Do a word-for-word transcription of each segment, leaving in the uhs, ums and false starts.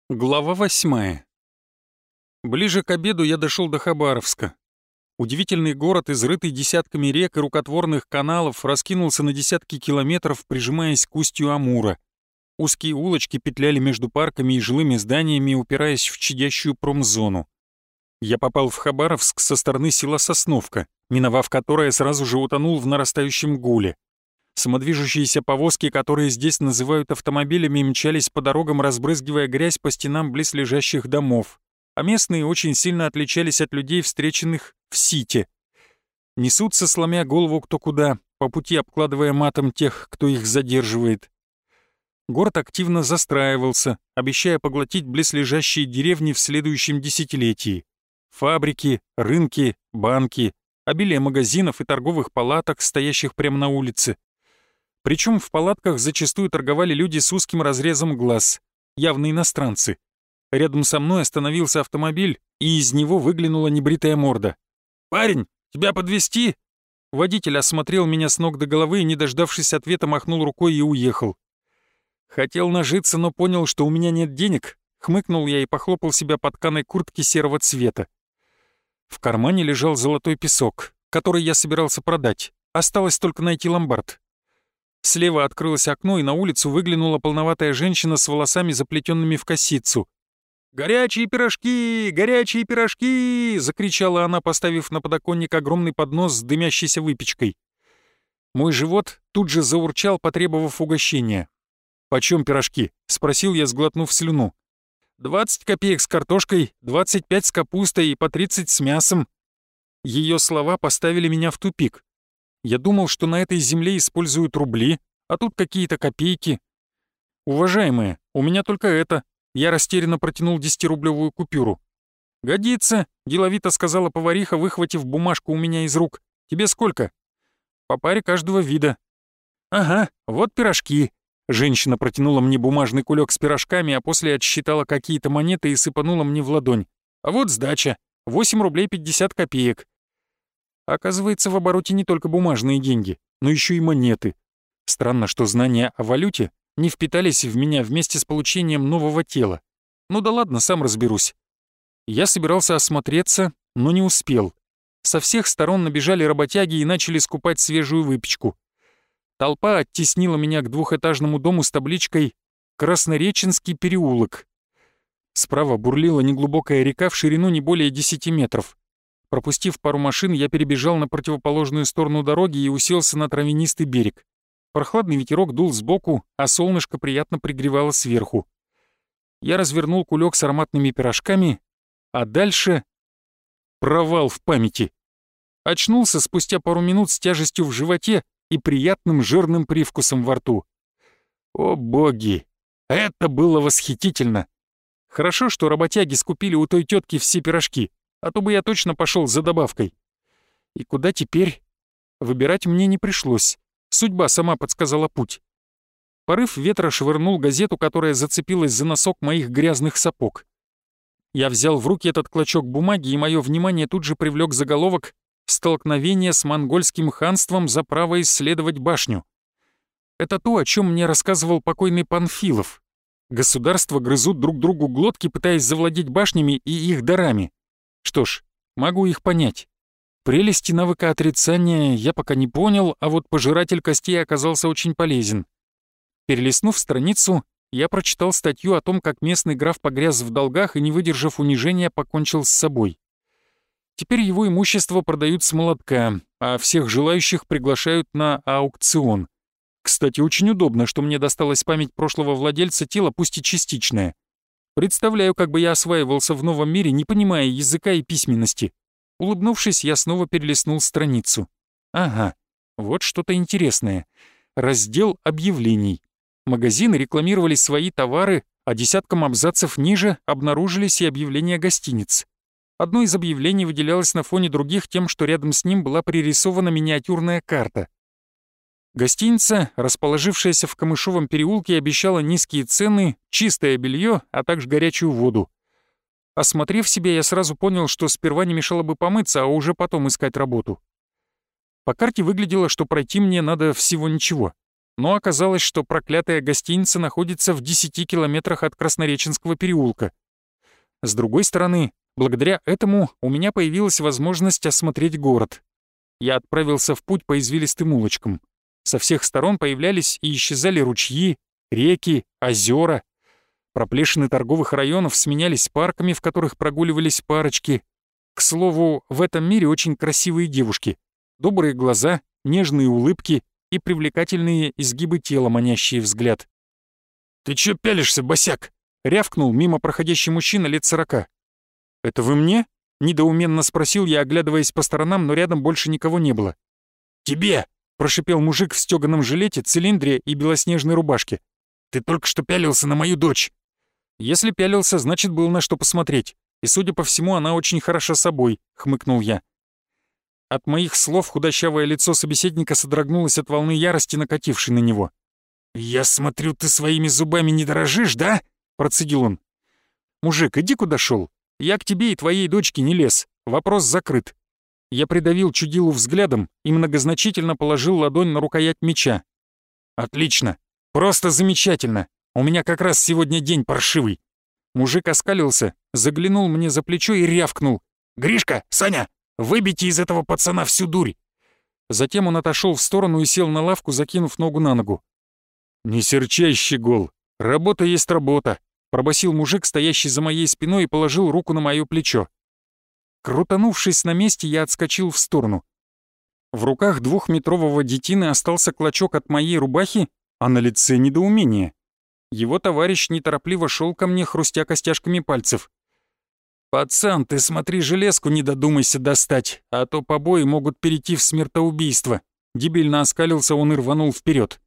Глава восьмая. Ближе к обеду я дошел до Хабаровска. Удивительный город, изрытый десятками рек и рукотворных каналов, раскинулся на десятки километров, прижимаясь к устью Амура. Узкие улочки петляли между парками и жилыми зданиями, упираясь в чадящую промзону. Я попал в Хабаровск со стороны села Сосновка, миновав которое сразу же утонул в нарастающем гуле. Самодвижущиеся повозки, которые здесь называют автомобилями, мчались по дорогам, разбрызгивая грязь по стенам близлежащих домов, а местные очень сильно отличались от людей, встреченных в Сите. Несутся, сломя голову кто куда, по пути обкладывая матом тех, кто их задерживает. Город активно застраивался, обещая поглотить близлежащие деревни в следующем десятилетии. Фабрики, рынки, банки, обилие магазинов и торговых палаток, стоящих прямо на улице. Причем в палатках зачастую торговали люди с узким разрезом глаз, явно иностранцы. Рядом со мной остановился автомобиль, и из него выглянула небритая морда. «Парень, тебя подвезти?» Водитель осмотрел меня с ног до головы и, не дождавшись ответа, махнул рукой и уехал. Хотел нажиться, но понял, что у меня нет денег. Хмыкнул я и похлопал себя по тканой куртке серого цвета. В кармане лежал золотой песок, который я собирался продать. Осталось только найти ломбард. Слева открылось окно, и на улицу выглянула полноватая женщина с волосами, заплетенными в косицу. «Горячие пирожки! Горячие пирожки!» — закричала она, поставив на подоконник огромный поднос с дымящейся выпечкой. Мой живот тут же заурчал, потребовав угощения. «Почем пирожки?» — спросил я, сглотнув слюну. «Двадцать копеек с картошкой, двадцать пять с капустой и по тридцать с мясом». Ее слова поставили меня в тупик. Я думал, что на этой земле используют рубли, а тут какие-то копейки. «Уважаемые, у меня только это». Я растерянно протянул десятирублевую купюру. «Годится», — деловито сказала повариха, выхватив бумажку у меня из рук. «Тебе сколько?» «По паре каждого вида». «Ага, вот пирожки». Женщина протянула мне бумажный кулек с пирожками, а после отсчитала какие-то монеты и сыпанула мне в ладонь. «А вот сдача. восемь рублей пятьдесят копеек». Оказывается, в обороте не только бумажные деньги, но еще и монеты. Странно, что знания о валюте не впитались в меня вместе с получением нового тела. Ну да ладно, сам разберусь. Я собирался осмотреться, но не успел. Со всех сторон набежали работяги и начали скупать свежую выпечку. Толпа оттеснила меня к двухэтажному дому с табличкой «Краснореченский переулок». Справа бурлила неглубокая река в ширину не более десяти метров. Пропустив пару машин, я перебежал на противоположную сторону дороги и уселся на травянистый берег. Прохладный ветерок дул сбоку, а солнышко приятно пригревало сверху. Я развернул кулек с ароматными пирожками, а дальше провал в памяти. Очнулся спустя пару минут с тяжестью в животе и приятным жирным привкусом во рту. О боги! Это было восхитительно! Хорошо, что работяги скупили у той тетки все пирожки, а то бы я точно пошел за добавкой. И куда теперь? Выбирать мне не пришлось. Судьба сама подсказала путь. Порыв ветра швырнул газету, которая зацепилась за носок моих грязных сапог. Я взял в руки этот клочок бумаги, и мое внимание тут же привлек заголовок «Столкновение с монгольским ханством за право исследовать башню». Это то, о чем мне рассказывал покойный Панфилов. Государства грызут друг другу глотки, пытаясь завладеть башнями и их дарами. Что ж, могу их понять. Прелести навыка отрицания я пока не понял, а вот пожиратель костей оказался очень полезен. Перелистнув страницу, я прочитал статью о том, как местный граф погряз в долгах и, не выдержав унижения, покончил с собой. Теперь его имущество продают с молотка, а всех желающих приглашают на аукцион. Кстати, очень удобно, что мне досталась память прошлого владельца тела, пусть и частичная. Представляю, как бы я осваивался в новом мире, не понимая языка и письменности. Улыбнувшись, я снова перелистнул страницу. Ага, вот что-то интересное. Раздел объявлений. Магазины рекламировали свои товары, а десятком абзацев ниже обнаружились и объявления гостиниц. Одно из объявлений выделялось на фоне других тем, что рядом с ним была пририсована миниатюрная карта. Гостиница, расположившаяся в Камышовом переулке, обещала низкие цены, чистое белье, а также горячую воду. Осмотрев себя, я сразу понял, что сперва не мешало бы помыться, а уже потом искать работу. По карте выглядело, что пройти мне надо всего ничего. Но оказалось, что проклятая гостиница находится в десяти километрах от Краснореченского переулка. С другой стороны, благодаря этому у меня появилась возможность осмотреть город. Я отправился в путь по извилистым улочкам. Со всех сторон появлялись и исчезали ручьи, реки, озера. Проплешины торговых районов сменялись парками, в которых прогуливались парочки. К слову, в этом мире очень красивые девушки. Добрые глаза, нежные улыбки и привлекательные изгибы тела, манящие взгляд. «Ты чё пялишься, босяк?» — рявкнул мимо проходящий мужчина лет сорока. «Это вы мне?» — недоуменно спросил я, оглядываясь по сторонам, но рядом больше никого не было. «Тебе!» — прошипел мужик в стёганом жилете, цилиндре и белоснежной рубашке. «Ты только что пялился на мою дочь!» «Если пялился, значит, было на что посмотреть. И, судя по всему, она очень хороша собой», — хмыкнул я. От моих слов худощавое лицо собеседника содрогнулось от волны ярости, накатившей на него. «Я смотрю, ты своими зубами не дорожишь, да?» — процедил он. «Мужик, иди куда шел. Я к тебе и твоей дочке не лез. Вопрос закрыт». Я придавил чудилу взглядом и многозначительно положил ладонь на рукоять меча. «Отлично. Просто замечательно. У меня как раз сегодня день паршивый». Мужик оскалился, заглянул мне за плечо и рявкнул. «Гришка, Саня, выбейте из этого пацана всю дурь!» Затем он отошел в сторону и сел на лавку, закинув ногу на ногу. «Не серчай, щегол. Работа есть работа», — пробасил мужик, стоящий за моей спиной, и положил руку на моё плечо. Крутанувшись на месте, я отскочил в сторону. В руках двухметрового детины остался клочок от моей рубахи, а на лице недоумение. Его товарищ неторопливо шел ко мне, хрустя костяшками пальцев. «Пацан, ты смотри, железку не додумайся достать, а то побои могут перейти в смертоубийство». Дебильно оскалился он и рванул вперед.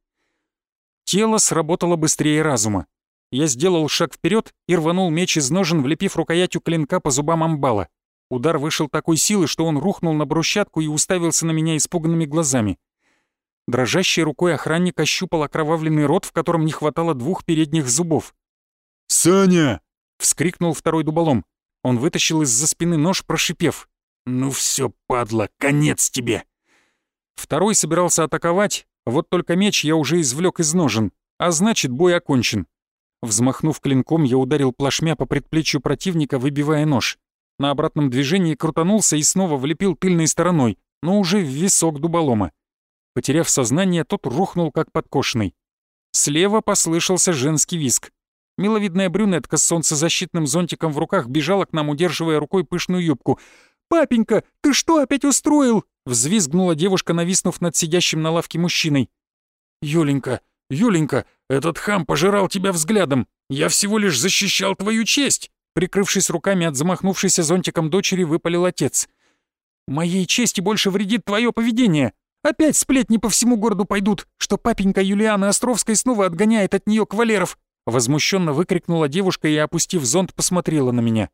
Тело сработало быстрее разума. Я сделал шаг вперед и рванул меч из ножен, влепив рукоятью клинка по зубам амбала. Удар вышел такой силы, что он рухнул на брусчатку и уставился на меня испуганными глазами. Дрожащей рукой охранник ощупал окровавленный рот, в котором не хватало двух передних зубов. «Саня!» — вскрикнул второй дуболом. Он вытащил из-за спины нож, прошипев. «Ну все, падла, конец тебе!» Второй собирался атаковать, вот только меч я уже извлек из ножен, а значит, бой окончен. Взмахнув клинком, я ударил плашмя по предплечью противника, выбивая нож. На обратном движении крутанулся и снова влепил тыльной стороной, но уже в висок дуболома. Потеряв сознание, тот рухнул как подкошенный. Слева послышался женский визг. Миловидная брюнетка с солнцезащитным зонтиком в руках бежала к нам, удерживая рукой пышную юбку. «Папенька, ты что опять устроил?» — взвизгнула девушка, нависнув над сидящим на лавке мужчиной. «Юленька, Юленька, этот хам пожирал тебя взглядом. Я всего лишь защищал твою честь!» Прикрывшись руками от замахнувшейся зонтиком дочери, выпалил отец. «Моей чести больше вредит твое поведение. Опять сплетни по всему городу пойдут, что папенька Юлианы Островской снова отгоняет от нее кавалеров!» Возмущенно выкрикнула девушка и, опустив зонт, посмотрела на меня.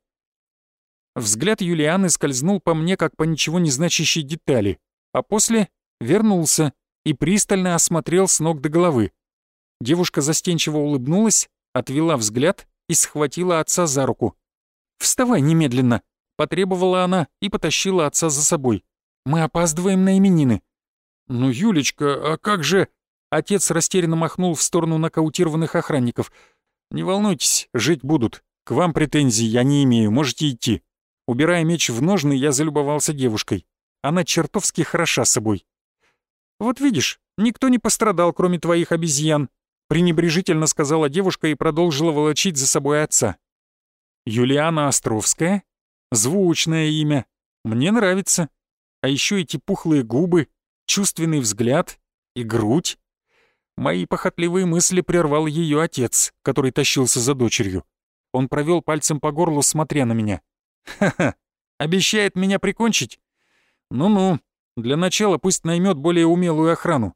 Взгляд Юлианы скользнул по мне, как по ничего не значащей детали, а после вернулся и пристально осмотрел с ног до головы. Девушка застенчиво улыбнулась, отвела взгляд и схватила отца за руку. «Вставай немедленно!» — потребовала она и потащила отца за собой. «Мы опаздываем на именины». «Ну, Юлечка, а как же...» Отец растерянно махнул в сторону нокаутированных охранников. «Не волнуйтесь, жить будут. К вам претензий я не имею, можете идти». Убирая меч в ножны, я залюбовался девушкой. Она чертовски хороша собой. «Вот видишь, никто не пострадал, кроме твоих обезьян», пренебрежительно сказала девушка и продолжила волочить за собой отца. «Юлиана Островская? Звучное имя. Мне нравится. А еще эти пухлые губы, чувственный взгляд и грудь». Мои похотливые мысли прервал ее отец, который тащился за дочерью. Он провел пальцем по горлу, смотря на меня. «Ха-ха, обещает меня прикончить? Ну-ну, для начала пусть наймет более умелую охрану».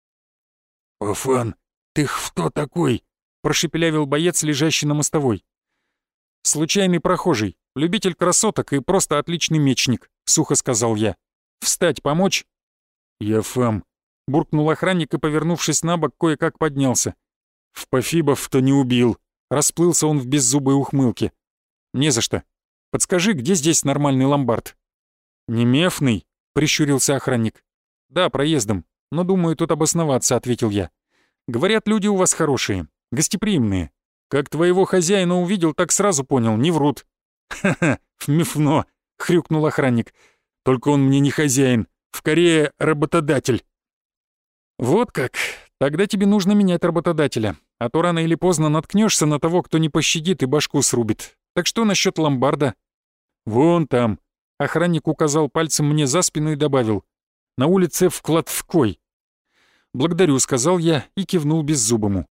«Пафан, ты кто такой?» — прошепелявил боец, лежащий на мостовой. «Случайный прохожий, любитель красоток и просто отличный мечник», — сухо сказал я. «Встать помочь?» «Я Фам», — буркнул охранник и, повернувшись на бок, кое-как поднялся. «В Пофибов-то не убил», — расплылся он в беззубой ухмылке. «Не за что. Подскажи, где здесь нормальный ломбард?» «Немефный?» — прищурился охранник. «Да, проездом, но думаю тут обосноваться», — ответил я. Говорят, люди у вас хорошие, гостеприимные. Как твоего хозяина увидел, так сразу понял, не врут». «Ха-ха, фмифно», — хрюкнул охранник. «Только он мне не хозяин, в Корее работодатель». «Вот как. Тогда тебе нужно менять работодателя, а то рано или поздно наткнешься на того, кто не пощадит и башку срубит. Так что насчет ломбарда?» «Вон там», — охранник указал пальцем мне за спину и добавил. «На улице Вкладвкой». «Благодарю», — сказал я и кивнул беззубому.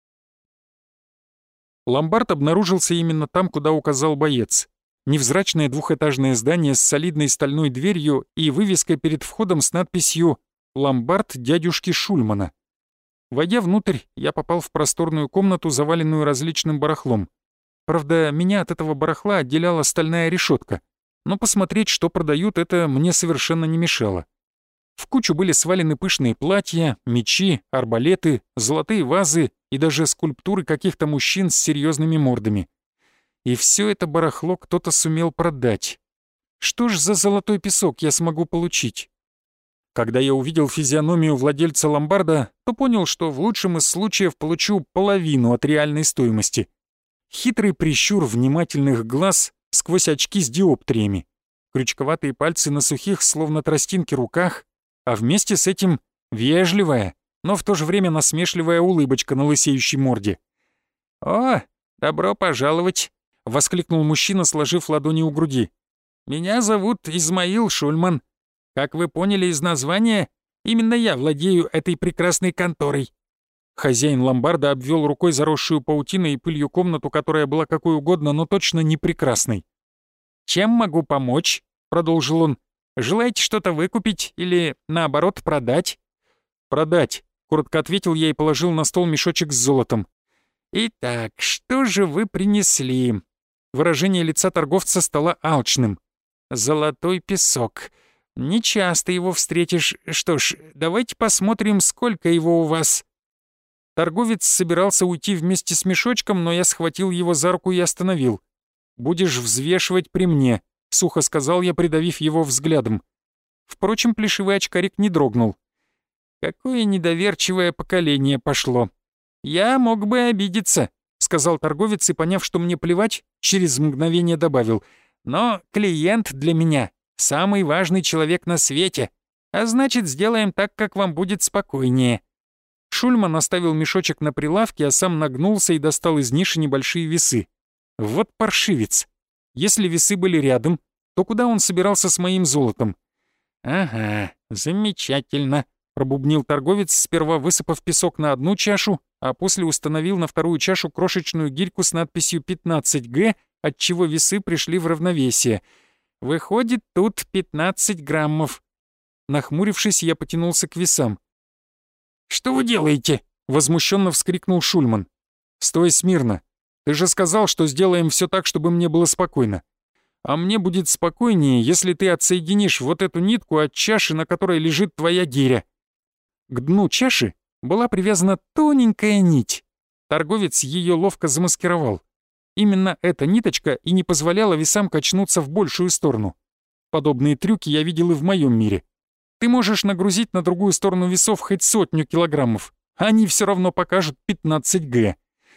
Ломбард обнаружился именно там, куда указал боец. Невзрачное двухэтажное здание с солидной стальной дверью и вывеской перед входом с надписью «Ломбард дядюшки Шульмана». Войдя внутрь, я попал в просторную комнату, заваленную различным барахлом. Правда, меня от этого барахла отделяла стальная решетка, но посмотреть, что продают, это мне совершенно не мешало. В кучу были свалены пышные платья, мечи, арбалеты, золотые вазы и даже скульптуры каких-то мужчин с серьезными мордами. И все это барахло кто-то сумел продать. Что ж за золотой песок я смогу получить? Когда я увидел физиономию владельца ломбарда, то понял, что в лучшем из случаев получу половину от реальной стоимости. Хитрый прищур внимательных глаз сквозь очки с диоптриями, крючковатые пальцы на сухих, словно тростинки, руках, а вместе с этим вежливая, но в то же время насмешливая улыбочка на лысеющей морде. «О, добро пожаловать!» — воскликнул мужчина, сложив ладони у груди. «Меня зовут Измаил Шульман. Как вы поняли из названия, именно я владею этой прекрасной конторой». Хозяин ломбарда обвел рукой заросшую паутиной и пылью комнату, которая была какой угодно, но точно не прекрасной. «Чем могу помочь?» — продолжил он. «Желаете что-то выкупить или, наоборот, продать?» «Продать», — коротко ответил я и положил на стол мешочек с золотом. «Итак, что же вы принесли?» Выражение лица торговца стало алчным. «Золотой песок. Нечасто его встретишь. Что ж, давайте посмотрим, сколько его у вас». Торговец собирался уйти вместе с мешочком, но я схватил его за руку и остановил. «Будешь взвешивать при мне», — сухо сказал я, придавив его взглядом. Впрочем, плешивый очкарик не дрогнул. «Какое недоверчивое поколение пошло. Я мог бы обидеться», — сказал торговец и, поняв, что мне плевать, через мгновение добавил. «Но клиент для меня самый важный человек на свете, а значит, сделаем так, как вам будет спокойнее». Шульман оставил мешочек на прилавке, а сам нагнулся и достал из ниши небольшие весы. Вот паршивец. Если весы были рядом, то куда он собирался с моим золотом? «Ага, замечательно», — пробубнил торговец, сперва высыпав песок на одну чашу, а после установил на вторую чашу крошечную гирьку с надписью пятнадцать гэ, отчего весы пришли в равновесие. «Выходит, тут пятнадцать граммов». Нахмурившись, я потянулся к весам. «Что вы делаете?» — возмущенно вскрикнул Шульман. «Стой смирно. Ты же сказал, что сделаем все так, чтобы мне было спокойно. А мне будет спокойнее, если ты отсоединишь вот эту нитку от чаши, на которой лежит твоя гиря». К дну чаши была привязана тоненькая нить. Торговец ее ловко замаскировал. Именно эта ниточка и не позволяла весам качнуться в большую сторону. Подобные трюки я видел и в моем мире. Ты можешь нагрузить на другую сторону весов хоть сотню килограммов, а они все равно покажут пятнадцать гэ.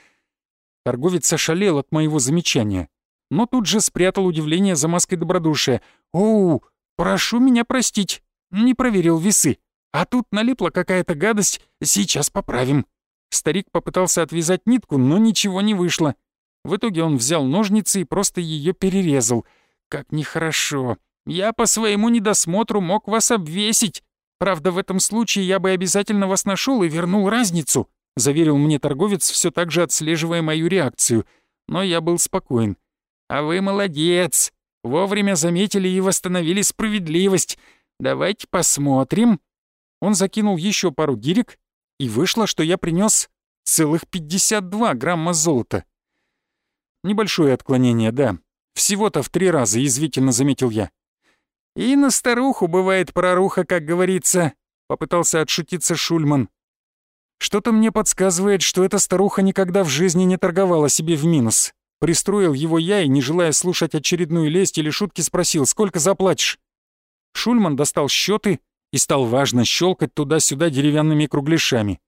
Торговец ошалел от моего замечания, но тут же спрятал удивление за маской добродушия. «Оу, прошу меня простить, не проверил весы, а тут налипла какая-то гадость, сейчас поправим». Старик попытался отвязать нитку, но ничего не вышло. В итоге он взял ножницы и просто ее перерезал. «Как нехорошо. Я по своему недосмотру мог вас обвесить. Правда, в этом случае я бы обязательно вас нашел и вернул разницу», — заверил мне торговец, все так же отслеживая мою реакцию. Но я был спокоен. «А вы молодец. Вовремя заметили и восстановили справедливость. Давайте посмотрим». Он закинул еще пару гирек, и вышло, что я принес целых пятьдесят два грамма золота. Небольшое отклонение, да. Всего-то в три раза, язвительно заметил я. «И на старуху бывает проруха, как говорится», — попытался отшутиться Шульман. «Что-то мне подсказывает, что эта старуха никогда в жизни не торговала себе в минус». Пристроил его я и, не желая слушать очередную лесть или шутки, спросил, сколько заплатишь. Шульман достал счеты и стал важно щелкать туда-сюда деревянными кругляшами.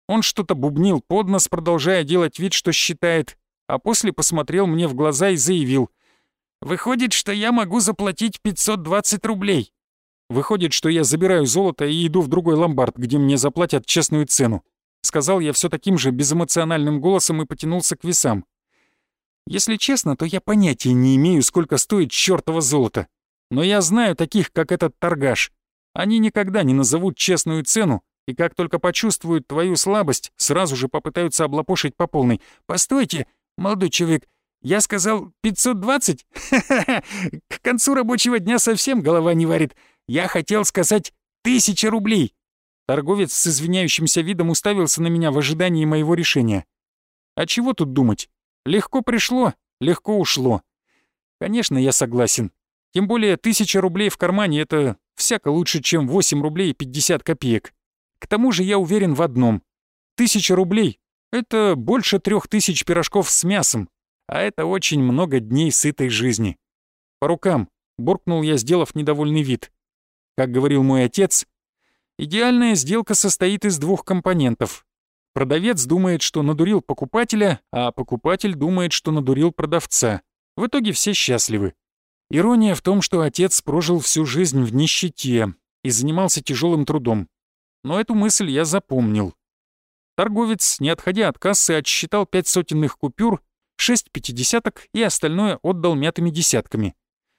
Он что-то бубнил под нос, продолжая делать вид, что считает, а после посмотрел мне в глаза и заявил: «Выходит, что я могу заплатить пятьсот двадцать рублей. Выходит, что я забираю золото и иду в другой ломбард, где мне заплатят честную цену», — сказал я все таким же безэмоциональным голосом и потянулся к весам. Если честно, то я понятия не имею, сколько стоит чёртово золото. Но я знаю таких, как этот торгаш. Они никогда не назовут честную цену, и как только почувствуют твою слабость, сразу же попытаются облапошить по полной. «Постойте, молодой человек, я сказал пятьсот двадцать? Ха-ха-ха! К концу рабочего дня совсем голова не варит. Я хотел сказать тысяча рублей!» Торговец с извиняющимся видом уставился на меня в ожидании моего решения. А чего тут думать? Легко пришло, легко ушло. Конечно, я согласен. Тем более тысяча рублей в кармане — это всяко лучше, чем восемь рублей и пятьдесят копеек. К тому же я уверен в одном. Тысяча рублей — это больше трех тысяч пирожков с мясом, а это очень много дней сытой жизни. По рукам, буркнул я, сделав недовольный вид. Как говорил мой отец, идеальная сделка состоит из двух компонентов. Продавец думает, что надурил покупателя, а покупатель думает, что надурил продавца. В итоге все счастливы. Ирония в том, что отец прожил всю жизнь в нищете и занимался тяжелым трудом. Но эту мысль я запомнил. Торговец, не отходя от кассы, отсчитал пять сотенных купюр, шесть пятидесяток и остальное отдал мятыми десятками.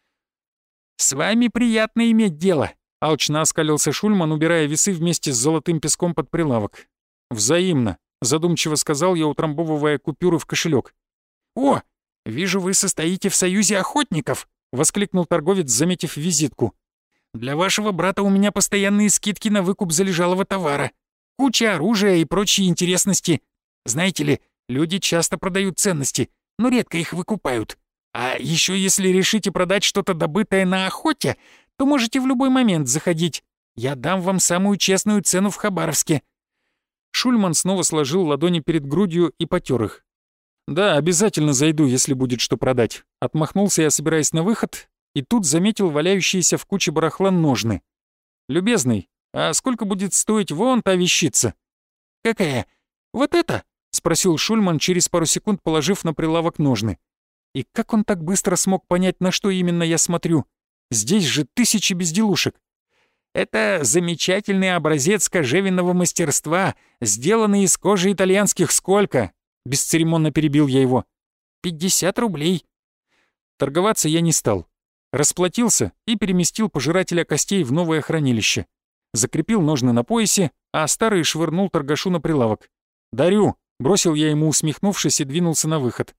«С вами приятно иметь дело», — алчно оскалился Шульман, убирая весы вместе с золотым песком под прилавок. «Взаимно», — задумчиво сказал я, утрамбовывая купюры в кошелек. «О, вижу, вы состоите в союзе охотников», — воскликнул торговец, заметив визитку. «Для вашего брата у меня постоянные скидки на выкуп залежалого товара, куча оружия и прочие интересности. Знаете ли, люди часто продают ценности, но редко их выкупают. А еще если решите продать что-то добытое на охоте, то можете в любой момент заходить. Я дам вам самую честную цену в Хабаровске». Шульман снова сложил ладони перед грудью и потер их. «Да, обязательно зайду, если будет что продать». Отмахнулся я, собираясь на выход, и тут заметил валяющиеся в куче барахла ножны. «Любезный, а сколько будет стоить вон та вещица?» «Какая? Вот это?» — спросил Шульман, через пару секунд положив на прилавок ножны. И как он так быстро смог понять, на что именно я смотрю? Здесь же тысячи безделушек. «Это замечательный образец кожевенного мастерства, сделанный из кожи итальянских сколько?» Бесцеремонно перебил я его. «Пятьдесят рублей». Торговаться я не стал. Расплатился и переместил пожирателя костей в новое хранилище. Закрепил ножны на поясе, а старые швырнул торгашу на прилавок. «Дарю», — бросил я ему, усмехнувшись, и двинулся на выход.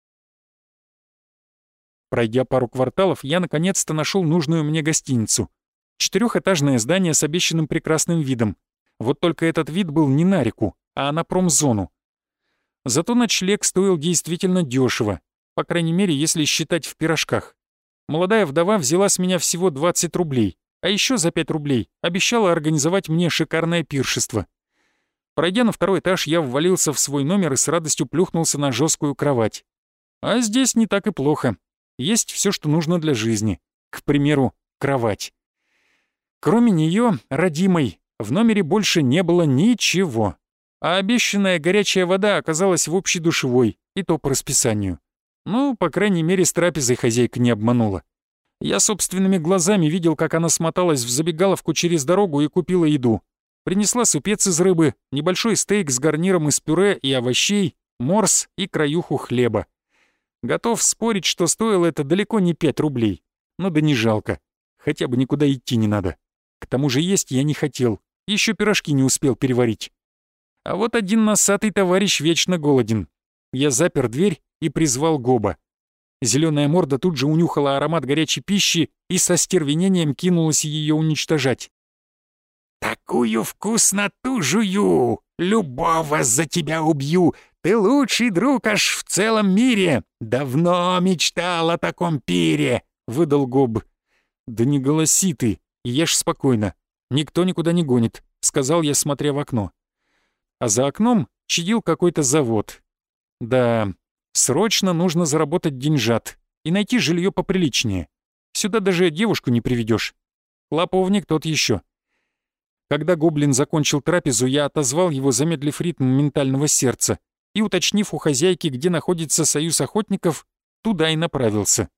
Пройдя пару кварталов, я наконец-то нашел нужную мне гостиницу. Четырехэтажное здание с обещанным прекрасным видом. Вот только этот вид был не на реку, а на промзону. Зато ночлег стоил действительно дешево, по крайней мере, если считать в пирожках. Молодая вдова взяла с меня всего двадцать рублей, а еще за пять рублей обещала организовать мне шикарное пиршество. Пройдя на второй этаж, я ввалился в свой номер и с радостью плюхнулся на жесткую кровать. А здесь не так и плохо. Есть все, что нужно для жизни. К примеру, кровать. Кроме нее, родимой, в номере больше не было ничего. А обещанная горячая вода оказалась в общей душевой, и то по расписанию. Ну, по крайней мере, с трапезой хозяйка не обманула. Я собственными глазами видел, как она смоталась в забегаловку через дорогу и купила еду. Принесла супец из рыбы, небольшой стейк с гарниром из пюре и овощей, морс и краюху хлеба. Готов спорить, что стоило это далеко не пять рублей. Но да не жалко. Хотя бы никуда идти не надо. К тому же есть я не хотел. Еще пирожки не успел переварить. А вот один носатый товарищ вечно голоден. Я запер дверь и призвал Гоба. Зеленая морда тут же унюхала аромат горячей пищи и со стервенением кинулась ее уничтожать. «Такую вкусноту жую! Любого за тебя убью! Ты лучший друг аж в целом мире! Давно мечтал о таком пире!» — выдал Гоб. «Да не голоси ты, ешь спокойно. Никто никуда не гонит», — сказал я, смотря в окно. А за окном чадил какой-то завод. Да, срочно нужно заработать деньжат и найти жилье поприличнее. Сюда даже девушку не приведешь. Клоповник тот еще. Когда гоблин закончил трапезу, я отозвал его, замедлив ритм ментального сердца, и, уточнив у хозяйки, где находится союз охотников, туда и направился.